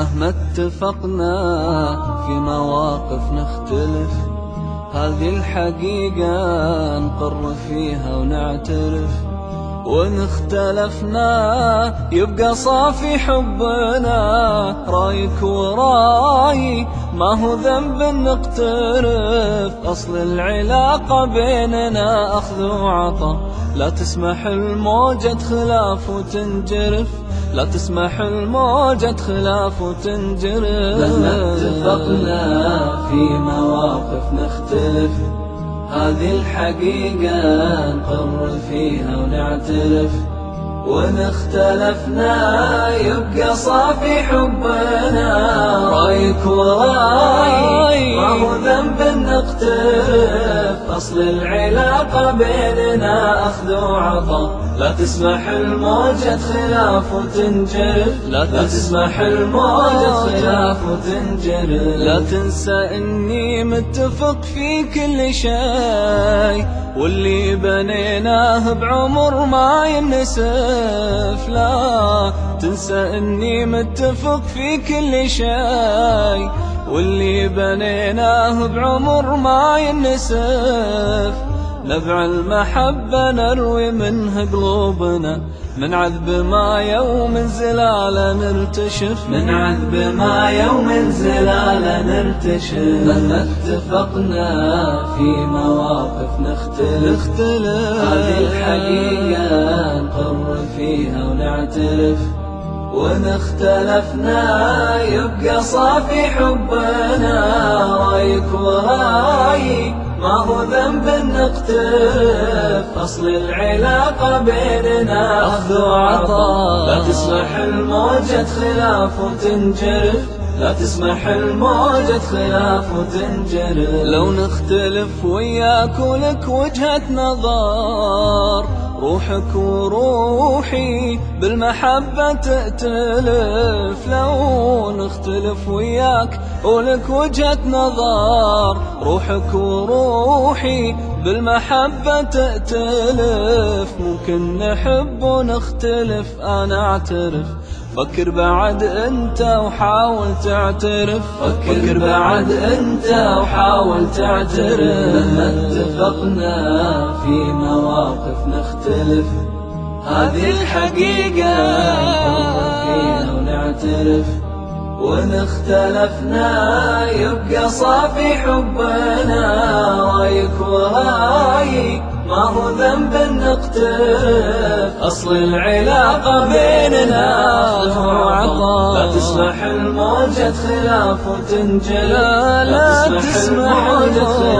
مهما اتفقنا في مواقف نختلف، هذه الحقيقة نقر فيها ونعترف. وإن اختلفنا يبقى صافي حبنا، رايك وراي ما هو ذنب نقترف. أصل العلاقة بيننا أخذ وعطا، لا تسمح الموجة خلاف وتنجرف، لا تسمح الموجة خلاف وتنجرف. مهما اتفقنا في مواقف نختلف، هذه الحقيقة نقر فيها ونعترف. وإن اختلفنا يبقى صافي حبنا، رايك وراي ما هو ذنب نقترف. أصل العلاقة بيننا أخذ وعطا، لا تسمح الموجة خلاف وتنجرف، لا تسمح الموجة خلاف وتنجرف. لا تنسى إني متفق في كل شيء، واللي بنيناه بعمر ما ينسف. لا تنسى إني متفق في كل شيء، واللي بنيناه بعمر ما ينسف. نبع المحبة نروي منه قلوبنا، من عذب ما يوم زلالة نرتشف، من عذب ما يوم زلالة نرتشف. مهما اتفقنا في مواقف نختلف، هذه الحقيقة نقر فيها ونعترف. وإن اختلفنا يبقى صافي حبنا، رايك وراي ما هو ذنب نقترف. أصل العلاقة بيننا أخذ وعطا، لا تسمح الموجة خلاف وتنجرف، لا تسمح الموجة خلاف وتنجرف. لو نختلف وياك ولك وجهة نظر، روحك وروحي بالمحبة تأتلف. لو نختلف وياك ولك وجهة نظر، روحك وروحي بالمحبة تأتلف. ممكن نحب ونختلف أنا أعترف، فكر بعد انت وحاول تعترف، فكر بعد انت وحاول تعترف. مهما اتفقنا في مواقف نختلف، هذه الحقيقة نقر فيها ونعترف. وإن اختلفنا يبقى صافي حبنا، رايك وراي ما هو ذنب نقترف. أصل العلاقة بيننا أخذ وعطا، لا تسمح الموجة خلاف وتنجرف، لا تسمح الموجة